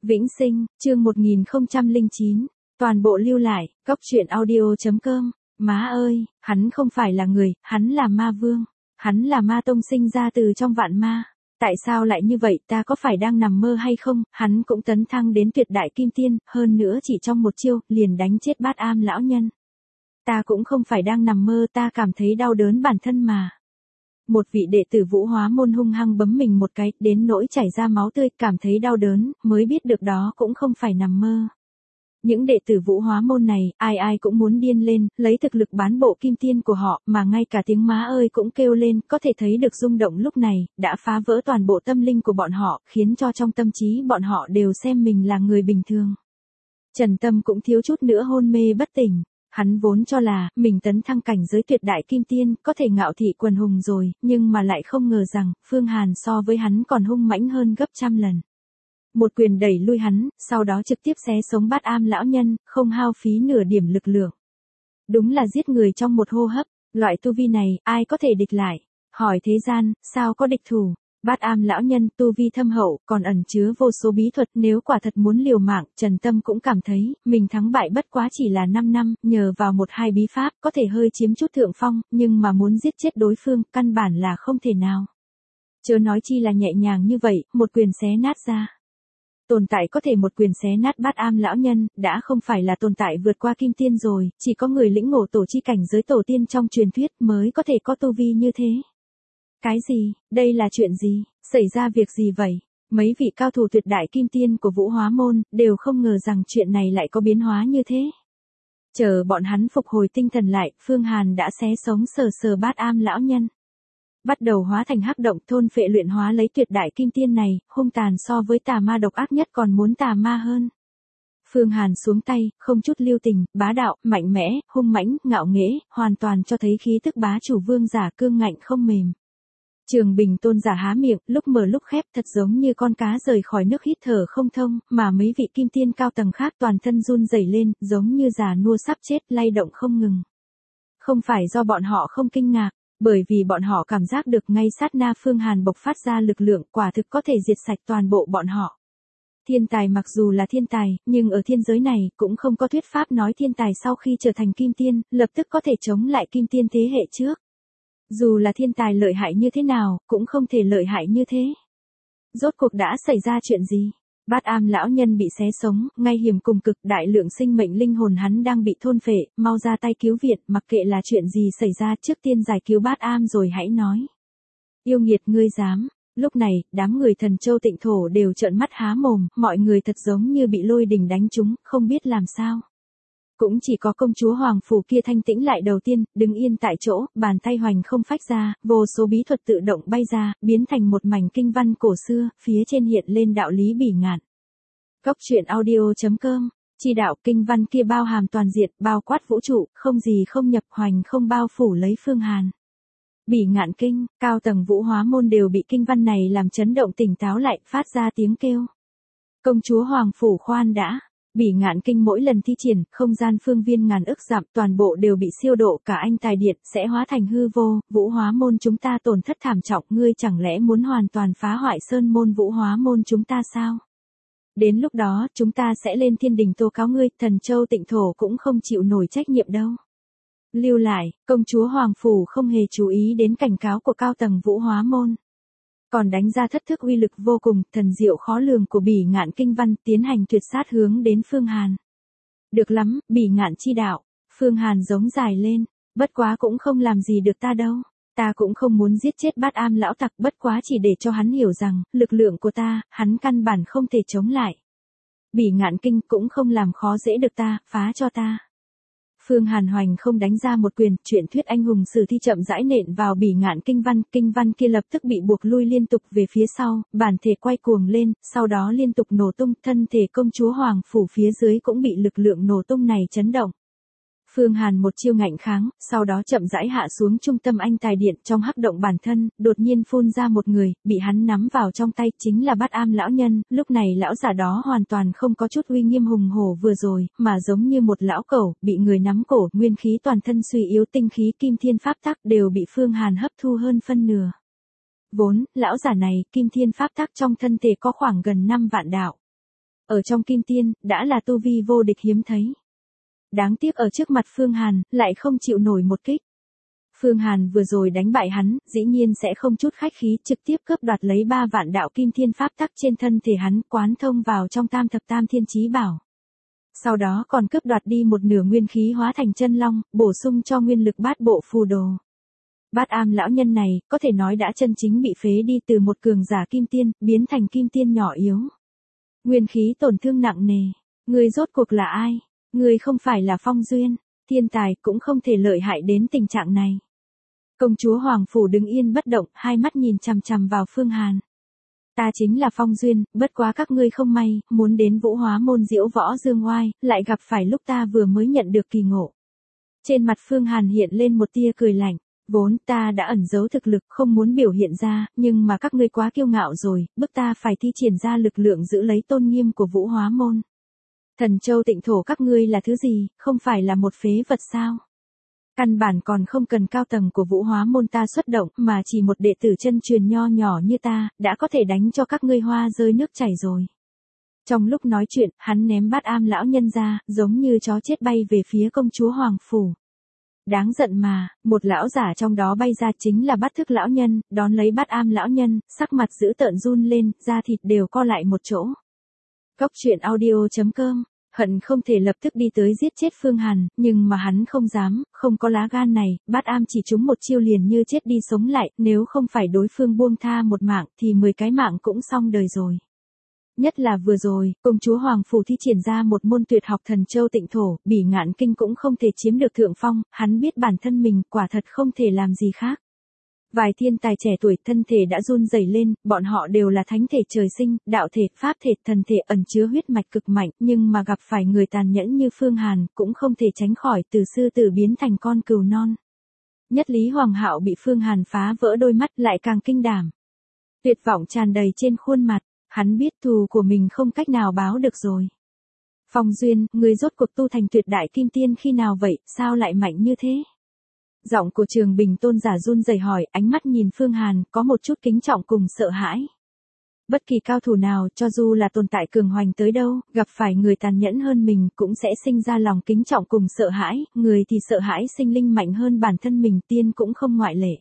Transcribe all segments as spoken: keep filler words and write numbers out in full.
Vĩnh sinh, chương một nghìn không trăm lẻ chín, toàn bộ lưu lại, cốc truyện audio.com, má ơi, hắn không phải là người, hắn là ma vương, hắn là ma tông sinh ra từ trong vạn ma. Tại sao lại như vậy, ta có phải đang nằm mơ hay không? Hắn cũng tấn thăng đến tuyệt đại kim tiên, hơn nữa chỉ trong một chiêu, liền đánh chết Bát Am lão nhân. Ta cũng không phải đang nằm mơ, ta cảm thấy đau đớn bản thân mà. Một vị đệ tử Vũ Hóa môn hung hăng bấm mình một cái, đến nỗi chảy ra máu tươi, cảm thấy đau đớn, mới biết được đó cũng không phải nằm mơ. Những đệ tử Vũ Hóa môn này, ai ai cũng muốn điên lên, lấy thực lực bán bộ kim tiên của họ, mà ngay cả tiếng má ơi cũng kêu lên, có thể thấy được rung động lúc này, đã phá vỡ toàn bộ tâm linh của bọn họ, khiến cho trong tâm trí bọn họ đều xem mình là người bình thường. Trần Tâm cũng thiếu chút nữa hôn mê bất tỉnh. Hắn vốn cho là, mình tấn thăng cảnh giới tuyệt đại kim tiên, có thể ngạo thị quần hùng rồi, nhưng mà lại không ngờ rằng, Phương Hàn so với hắn còn hung mãnh hơn gấp trăm lần. Một quyền đẩy lui hắn, sau đó trực tiếp xé sống Bát Am lão nhân, không hao phí nửa điểm lực lượng. Đúng là giết người trong một hô hấp, loại tu vi này, ai có thể địch lại? Hỏi thế gian, sao có địch thủ? Bát Am lão nhân tu vi thâm hậu, còn ẩn chứa vô số bí thuật, nếu quả thật muốn liều mạng, Trần Tâm cũng cảm thấy, mình thắng bại bất quá chỉ là năm năm, nhờ vào một hai bí pháp, có thể hơi chiếm chút thượng phong, nhưng mà muốn giết chết đối phương, căn bản là không thể nào. Chớ nói chi là nhẹ nhàng như vậy, một quyền xé nát ra. Tồn tại có thể một quyền xé nát Bát Am lão nhân, đã không phải là tồn tại vượt qua kim tiên rồi, chỉ có người lĩnh ngộ tổ chi cảnh giới tổ tiên trong truyền thuyết mới có thể có tu vi như thế. Cái gì, đây là chuyện gì, xảy ra việc gì vậy? Mấy vị cao thủ tuyệt đại kim tiên của Vũ Hóa môn, đều không ngờ rằng chuyện này lại có biến hóa như thế. Chờ bọn hắn phục hồi tinh thần lại, Phương Hàn đã xé sống sờ sờ Bát Am lão nhân. Bắt đầu hóa thành hắc động thôn phệ luyện hóa lấy tuyệt đại kim tiên này, hung tàn so với tà ma độc ác nhất còn muốn tà ma hơn. Phương Hàn xuống tay, không chút lưu tình, bá đạo, mạnh mẽ, hung mãnh, ngạo nghễ, hoàn toàn cho thấy khí tức bá chủ vương giả cương ngạnh không mềm. Trường Bình tôn giả há miệng, lúc mở lúc khép thật giống như con cá rời khỏi nước hít thở không thông, mà mấy vị kim tiên cao tầng khác toàn thân run rẩy lên, giống như già nua sắp chết, lay động không ngừng. Không phải do bọn họ không kinh ngạc, bởi vì bọn họ cảm giác được ngay sát na Phương Hàn bộc phát ra lực lượng quả thực có thể diệt sạch toàn bộ bọn họ. Thiên tài mặc dù là thiên tài, nhưng ở thiên giới này cũng không có thuyết pháp nói thiên tài sau khi trở thành kim tiên, lập tức có thể chống lại kim tiên thế hệ trước. Dù là thiên tài lợi hại như thế nào, cũng không thể lợi hại như thế. Rốt cuộc đã xảy ra chuyện gì? Bát Am lão nhân bị xé sống, ngay hiểm cùng cực, đại lượng sinh mệnh linh hồn hắn đang bị thôn phệ, mau ra tay cứu viện, mặc kệ là chuyện gì xảy ra, trước tiên giải cứu Bát Am rồi hãy nói. Yêu nghiệt ngươi dám. Lúc này, đám người Thần Châu Tịnh Thổ đều trợn mắt há mồm, mọi người thật giống như bị lôi đình đánh trúng, không biết làm sao. Cũng chỉ có công chúa Hoàng Phủ kia thanh tĩnh lại đầu tiên, đứng yên tại chỗ, bàn tay hoành không phách ra, vô số bí thuật tự động bay ra, biến thành một mảnh kinh văn cổ xưa, phía trên hiện lên đạo lý bỉ ngạn. Cốc truyện audio.com, chi đạo kinh văn kia bao hàm toàn diện, bao quát vũ trụ, không gì không nhập, hoành không bao phủ lấy Phương Hàn. Bỉ ngạn kinh, cao tầng Vũ Hóa môn đều bị kinh văn này làm chấn động tỉnh táo lại, phát ra tiếng kêu. Công chúa Hoàng Phủ khoan đã. Bỉ ngạn kinh mỗi lần thi triển, không gian phương viên ngàn ức dặm, toàn bộ đều bị siêu độ, cả anh tài điện sẽ hóa thành hư vô, Vũ Hóa môn chúng ta tổn thất thảm trọng, ngươi chẳng lẽ muốn hoàn toàn phá hoại sơn môn Vũ Hóa môn chúng ta sao? Đến lúc đó, chúng ta sẽ lên thiên đình tố cáo ngươi, Thần Châu Tịnh Thổ cũng không chịu nổi trách nhiệm đâu. Lưu lại, công chúa Hoàng Phủ không hề chú ý đến cảnh cáo của cao tầng Vũ Hóa môn. Còn đánh ra thất thức uy lực vô cùng, thần diệu khó lường của bỉ ngạn kinh văn, tiến hành tuyệt sát hướng đến Phương Hàn. Được lắm, bỉ ngạn chi đạo. Phương Hàn giống dài lên, bất quá cũng không làm gì được ta đâu. Ta cũng không muốn giết chết Bát Am lão tặc, bất quá chỉ để cho hắn hiểu rằng, lực lượng của ta, hắn căn bản không thể chống lại. Bỉ ngạn kinh cũng không làm khó dễ được ta, phá cho ta. Phương Hàn hoành không đánh ra một quyền, chuyện thuyết anh hùng sử thi chậm rãi nện vào bỉ ngạn kinh văn, kinh văn kia lập tức bị buộc lui liên tục về phía sau, bản thể quay cuồng lên, sau đó liên tục nổ tung, thân thể công chúa Hoàng Phủ phía dưới cũng bị lực lượng nổ tung này chấn động. Phương Hàn một chiêu ngạnh kháng, sau đó chậm rãi hạ xuống trung tâm anh tài điện, trong hắc động bản thân, đột nhiên phun ra một người, bị hắn nắm vào trong tay, chính là Bát Am lão nhân, lúc này lão giả đó hoàn toàn không có chút uy nghiêm hùng hổ vừa rồi, mà giống như một lão cẩu, bị người nắm cổ, nguyên khí toàn thân suy yếu, tinh khí kim thiên pháp tắc đều bị Phương Hàn hấp thu hơn phân nửa. Vốn, lão giả này, kim thiên pháp tắc trong thân thể có khoảng gần năm vạn đạo. Ở trong kim tiên, đã là tu vi vô địch hiếm thấy. Đáng tiếc ở trước mặt Phương Hàn, lại không chịu nổi một kích. Phương Hàn vừa rồi đánh bại hắn, dĩ nhiên sẽ không chút khách khí, trực tiếp cướp đoạt lấy ba vạn đạo kim thiên pháp tắc trên thân thể hắn, quán thông vào trong tam thập tam thiên chí bảo. Sau đó còn cướp đoạt đi một nửa nguyên khí hóa thành chân long, bổ sung cho nguyên lực bát bộ phù đồ. Bát Am lão nhân này, có thể nói đã chân chính bị phế đi từ một cường giả kim tiên, biến thành kim tiên nhỏ yếu. Nguyên khí tổn thương nặng nề. Ngươi rốt cuộc là ai? Ngươi không phải là Phong Duyên, thiên tài cũng không thể lợi hại đến tình trạng này. Công chúa Hoàng Phủ đứng yên bất động, hai mắt nhìn chằm chằm vào Phương Hàn. Ta chính là Phong Duyên, bất quá các ngươi không may, muốn đến Vũ Hóa môn diễu võ dương oai, lại gặp phải lúc ta vừa mới nhận được kỳ ngộ. Trên mặt Phương Hàn hiện lên một tia cười lạnh, vốn ta đã ẩn giấu thực lực không muốn biểu hiện ra, nhưng mà các ngươi quá kiêu ngạo rồi, bức ta phải thi triển ra lực lượng giữ lấy tôn nghiêm của Vũ Hóa môn. Thần Châu Tịnh Thổ các ngươi là thứ gì, không phải là một phế vật sao? Căn bản còn không cần cao tầng của Vũ Hóa môn ta xuất động, mà chỉ một đệ tử chân truyền nho nhỏ như ta, đã có thể đánh cho các ngươi hoa rơi nước chảy rồi. Trong lúc nói chuyện, hắn ném Bát Am lão nhân ra, giống như chó chết bay về phía công chúa Hoàng Phủ. Đáng giận mà, một lão giả trong đó bay ra chính là Bát Thức lão nhân, đón lấy Bát Am lão nhân, sắc mặt dữ tợn run lên, da thịt đều co lại một chỗ. Góc truyện audio chấm com, hận không thể lập tức đi tới giết chết Phương Hàn, nhưng mà hắn không dám, không có lá gan này, Bát Am chỉ trúng một chiêu liền như chết đi sống lại, nếu không phải đối phương buông tha một mạng thì mười cái mạng cũng xong đời rồi. Nhất là vừa rồi, công chúa Hoàng Phủ thi triển ra một môn tuyệt học Thần Châu Tịnh Thổ, Bỉ Ngạn Kinh cũng không thể chiếm được thượng phong, hắn biết bản thân mình quả thật không thể làm gì khác. Vài thiên tài trẻ tuổi thân thể đã run rẩy lên, bọn họ đều là thánh thể trời sinh, đạo thể, pháp thể, thần thể ẩn chứa huyết mạch cực mạnh, nhưng mà gặp phải người tàn nhẫn như Phương Hàn, cũng không thể tránh khỏi từ sư tử biến thành con cừu non. Nhất Lý Hoàng Hạo bị Phương Hàn phá vỡ đôi mắt lại càng kinh đảm. Tuyệt vọng tràn đầy trên khuôn mặt, hắn biết thù của mình không cách nào báo được rồi. Phong Duyên, người rốt cuộc tu thành tuyệt đại kim tiên khi nào vậy, sao lại mạnh như thế? Giọng của Trường Bình tôn giả run rẩy hỏi, ánh mắt nhìn Phương Hàn, có một chút kính trọng cùng sợ hãi. Bất kỳ cao thủ nào, cho dù là tồn tại cường hoành tới đâu, gặp phải người tàn nhẫn hơn mình, cũng sẽ sinh ra lòng kính trọng cùng sợ hãi, người thì sợ hãi sinh linh mạnh hơn bản thân mình, tiên cũng không ngoại lệ.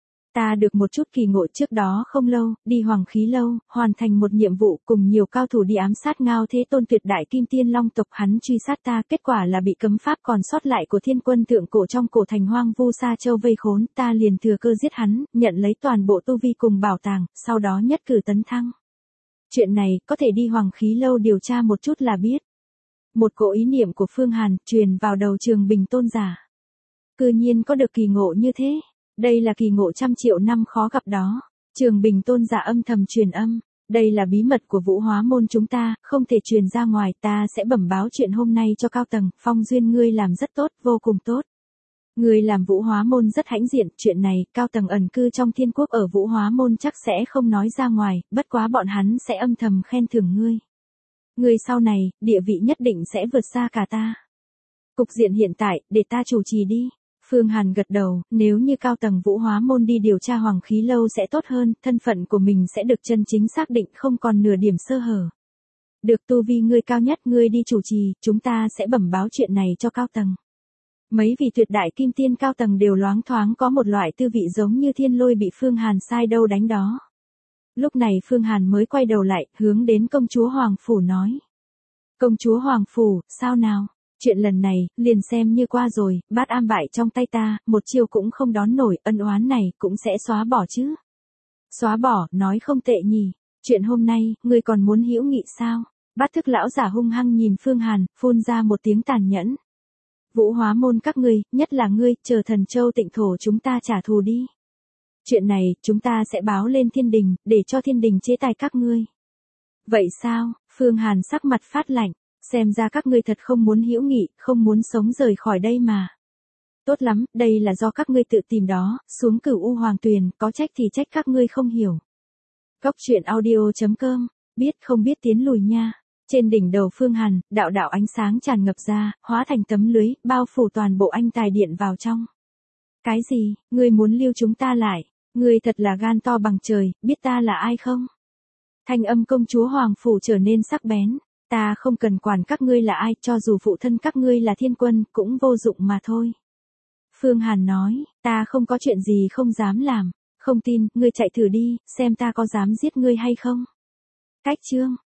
Ta được một chút kỳ ngộ trước đó không lâu, đi Hoàng Khí Lâu, hoàn thành một nhiệm vụ cùng nhiều cao thủ đi ám sát Ngao Thế Tôn tuyệt đại kim tiên long tộc, hắn truy sát ta, kết quả là bị cấm pháp còn sót lại của thiên quân thượng cổ trong cổ thành hoang vu Sa Châu vây khốn, ta liền thừa cơ giết hắn, nhận lấy toàn bộ tu vi cùng bảo tàng, sau đó nhất cử tấn thăng. Chuyện này, có thể đi Hoàng Khí Lâu điều tra một chút là biết. Một cỗ ý niệm của Phương Hàn, truyền vào đầu Trường Bình tôn giả. Cư nhiên có được kỳ ngộ như thế. Đây là kỳ ngộ trăm triệu năm khó gặp đó. Trường Bình tôn giả âm thầm truyền âm. Đây là bí mật của Vũ Hóa môn chúng ta, không thể truyền ra ngoài, ta sẽ bẩm báo chuyện hôm nay cho cao tầng. Phong Duyên ngươi làm rất tốt, vô cùng tốt. Ngươi làm Vũ Hóa môn rất hãnh diện, chuyện này, cao tầng ẩn cư trong thiên quốc ở Vũ Hóa môn chắc sẽ không nói ra ngoài, bất quá bọn hắn sẽ âm thầm khen thưởng ngươi. Ngươi sau này, địa vị nhất định sẽ vượt xa cả ta. Cục diện hiện tại, để ta chủ trì đi. Phương Hàn gật đầu, nếu như cao tầng Vũ Hóa môn đi điều tra Hoàng Khí Lâu sẽ tốt hơn, thân phận của mình sẽ được chân chính xác định, không còn nửa điểm sơ hở. Được, tu vi ngươi cao nhất, ngươi đi chủ trì, chúng ta sẽ bẩm báo chuyện này cho cao tầng. Mấy vị tuyệt đại kim tiên cao tầng đều loáng thoáng có một loại tư vị giống như thiên lôi bị Phương Hàn sai đâu đánh đó. Lúc này Phương Hàn mới quay đầu lại, hướng đến công chúa Hoàng Phủ nói. Công chúa Hoàng Phủ, sao nào? Chuyện lần này, liền xem như qua rồi, Bát Am bại trong tay ta, một chiêu cũng không đón nổi, ân oán này, cũng sẽ xóa bỏ chứ. Xóa bỏ, nói không tệ nhỉ. Chuyện hôm nay, ngươi còn muốn hữu nghị sao? Bát Thức lão giả hung hăng nhìn Phương Hàn, phun ra một tiếng tàn nhẫn. Vũ Hóa môn các ngươi, nhất là ngươi, chờ Thần Châu Tịnh Thổ chúng ta trả thù đi. Chuyện này, chúng ta sẽ báo lên thiên đình, để cho thiên đình chế tài các ngươi. Vậy sao? Phương Hàn sắc mặt phát lạnh. Xem ra các ngươi thật không muốn hữu nghị, không muốn sống rời khỏi đây mà. Tốt lắm, đây là do các ngươi tự tìm đó, xuống Cửu U Hoàng Tuyền, có trách thì trách các ngươi không hiểu. Góc truyện audio chấm com, biết không biết tiến lùi nha. Trên đỉnh đầu Phương Hàn, đạo đạo ánh sáng tràn ngập ra, hóa thành tấm lưới, bao phủ toàn bộ anh tài điện vào trong. Cái gì, ngươi muốn lưu chúng ta lại? Ngươi thật là gan to bằng trời, biết ta là ai không? Thanh âm công chúa Hoàng Phủ trở nên sắc bén. ta không cần quản các ngươi là ai, cho dù phụ thân các ngươi là thiên quân, cũng vô dụng mà thôi. Phương Hàn nói, ta không có chuyện gì không dám làm, không tin, ngươi chạy thử đi, xem ta có dám giết ngươi hay không. Cách chương